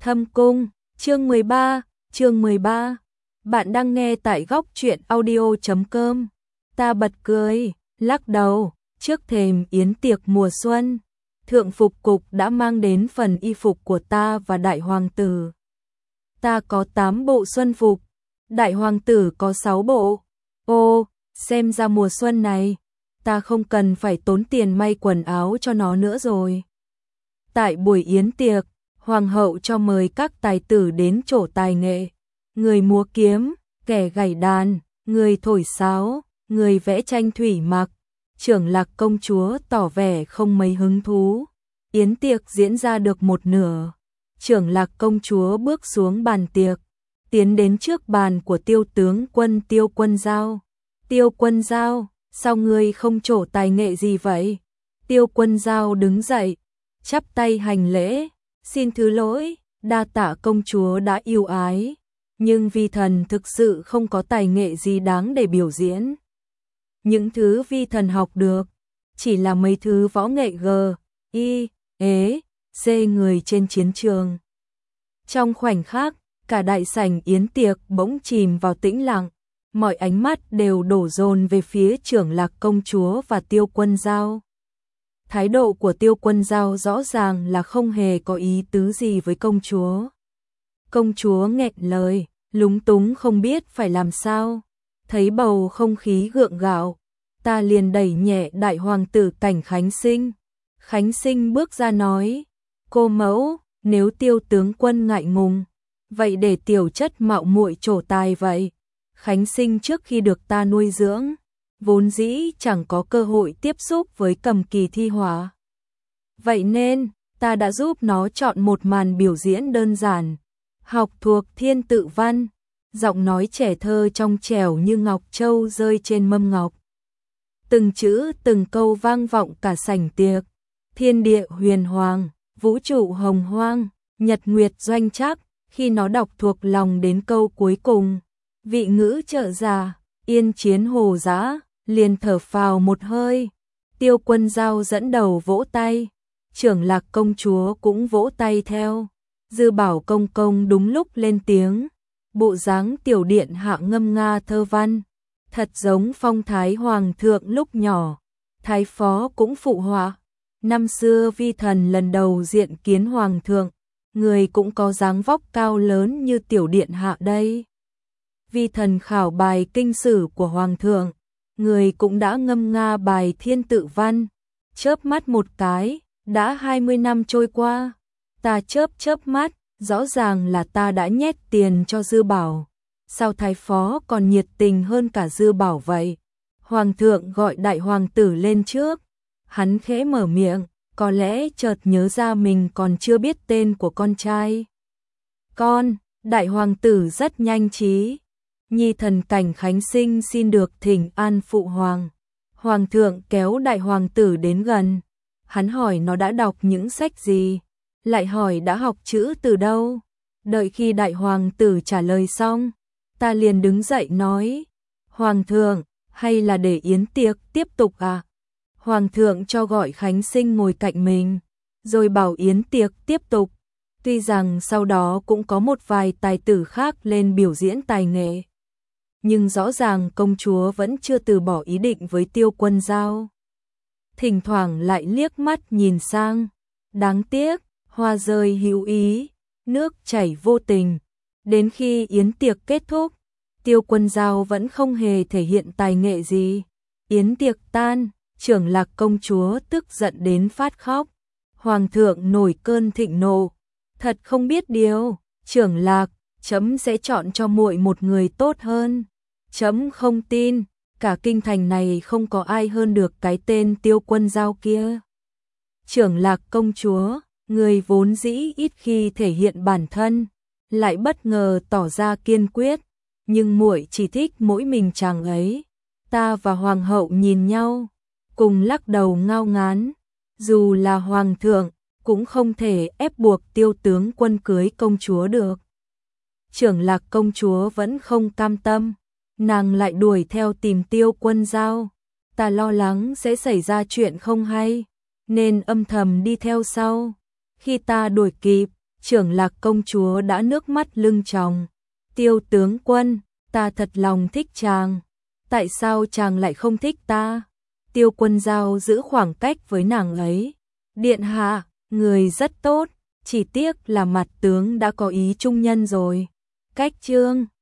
Thâm Cung, chương 13. Bạn đang nghe tại góc truyện audio.com. Ta bật cười, lắc đầu, trước thềm yến tiệc mùa xuân, Thượng Phục Cục đã mang đến phần y phục của ta và Đại Hoàng tử. Ta có 8 bộ xuân phục, Đại Hoàng tử có 6 bộ. Ô, xem ra mùa xuân này, ta không cần phải tốn tiền may quần áo cho nó nữa rồi. Tại buổi yến tiệc, Hoàng hậu cho mời các tài tử đến trổ tài nghệ, người múa kiếm, kẻ gảy đàn, người thổi sáo, người vẽ tranh thủy mặc. Trưởng Lạc công chúa tỏ vẻ không mấy hứng thú. Yến tiệc diễn ra được một nửa, Trưởng Lạc công chúa bước xuống bàn tiệc, tiến đến trước bàn của Tiêu tướng quân Tiêu Quân Dao. Tiêu Quân Dao, sao ngươi không trổ tài nghệ gì vậy? Tiêu Quân Dao đứng dậy, chắp tay hành lễ, xin thứ lỗi, đa tạ công chúa đã yêu ái, nhưng vi thần thực sự không có tài nghệ gì đáng để biểu diễn. Những thứ vi thần học được, chỉ là mấy thứ võ nghệ C người trên chiến trường. Trong khoảnh khắc, cả đại sảnh yến tiệc bỗng chìm vào tĩnh lặng, mọi ánh mắt đều đổ dồn về phía Trưởng Lạc công chúa và Tiêu Quân Dao. Thái độ của Tiêu Quân Dao rõ ràng là không hề có ý tứ gì với công chúa. Công chúa nghẹn lời, lúng túng không biết phải làm sao. Thấy bầu không khí gượng gạo, ta liền đẩy nhẹ Đại Hoàng tử Cảnh Khánh Sinh. Khánh Sinh bước ra nói, cô mẫu, nếu Tiêu tướng quân ngại ngùng, vậy để tiểu chất mạo muội trổ tài vậy. Khánh Sinh trước khi được ta nuôi dưỡng, vốn dĩ chẳng có cơ hội tiếp xúc với cầm kỳ thi họa. Vậy nên, ta đã giúp nó chọn một màn biểu diễn đơn giản, học thuộc Thiên Tự Văn, giọng nói trẻ thơ trong trẻo như ngọc châu rơi trên mâm ngọc. Từng chữ từng câu vang vọng cả sảnh tiệc, thiên địa huyền hoàng, vũ trụ hồng hoang, nhật nguyệt doanh trắc, khi nó đọc thuộc lòng đến câu cuối cùng, vị ngữ trợ già, yên chiến hồ dã, liền thở phào một hơi. Tiêu Quân Dao dẫn đầu vỗ tay, Trưởng Lạc công chúa cũng vỗ tay theo. Dư Bảo công công đúng lúc lên tiếng, bộ dáng tiểu điện hạ ngâm nga thơ văn, thật giống phong thái hoàng thượng lúc nhỏ. Thái phó cũng phụ họa, năm xưa vi thần lần đầu diện kiến hoàng thượng, người cũng có dáng vóc cao lớn như tiểu điện hạ đây. Vi thần khảo bài kinh sử của hoàng thượng, người cũng đã ngâm nga bài Thiên Tự Văn. Chớp mắt một cái, đã 20 năm trôi qua. Ta chớp mắt, rõ ràng là ta đã nhét tiền cho Dư Bảo. Sao thái phó còn nhiệt tình hơn cả Dư Bảo vậy? Hoàng thượng gọi Đại Hoàng tử lên trước. Hắn khẽ mở miệng, có lẽ chợt nhớ ra mình còn chưa biết tên của con trai. Đại Hoàng tử rất nhanh trí. Nhi thần Cảnh Khánh Sinh xin được thỉnh an phụ hoàng. Hoàng thượng kéo Đại Hoàng tử đến gần. Hắn hỏi nó đã đọc những sách gì, lại hỏi đã học chữ từ đâu. Đợi khi Đại Hoàng tử trả lời xong, ta liền đứng dậy nói, Hoàng thượng, hay là để yến tiệc tiếp tục à? Hoàng thượng cho gọi Khánh Sinh ngồi cạnh mình, rồi bảo yến tiệc tiếp tục. Tuy rằng sau đó cũng có một vài tài tử khác lên biểu diễn tài nghệ, nhưng rõ ràng công chúa vẫn chưa từ bỏ ý định với Tiêu Quân Dao. Thỉnh thoảng lại liếc mắt nhìn sang, đáng tiếc, hoa rơi hữu ý, nước chảy vô tình. Đến khi yến tiệc kết thúc, Tiêu Quân Dao vẫn không hề thể hiện tài nghệ gì. Yến tiệc tan, Trưởng Lạc công chúa tức giận đến phát khóc. Hoàng thượng nổi cơn thịnh nộ, thật không biết điều, Trưởng Lạc, chấm sẽ chọn cho muội một người tốt hơn. Chấm không tin, cả kinh thành này không có ai hơn được cái tên Tiêu Quân Dao kia. Trưởng Lạc công chúa, người vốn dĩ ít khi thể hiện bản thân, lại bất ngờ tỏ ra kiên quyết, nhưng muội chỉ thích mỗi mình chàng ấy. Ta và hoàng hậu nhìn nhau, cùng lắc đầu ngao ngán, dù là hoàng thượng cũng không thể ép buộc Tiêu tướng quân cưới công chúa được. Trưởng Lạc công chúa vẫn không cam tâm, nàng lại đuổi theo tìm Tiêu Quân Dao. Ta lo lắng sẽ xảy ra chuyện không hay, nên âm thầm đi theo sau. Khi ta đuổi kịp, Trưởng Lạc công chúa đã nước mắt lưng tròng. Tiêu tướng quân, ta thật lòng thích chàng. Tại sao chàng lại không thích ta? Tiêu Quân Dao giữ khoảng cách với nàng ấy. Điện hạ, người rất tốt, chỉ tiếc là mặt tướng đã có ý trung nhân rồi. Cách chương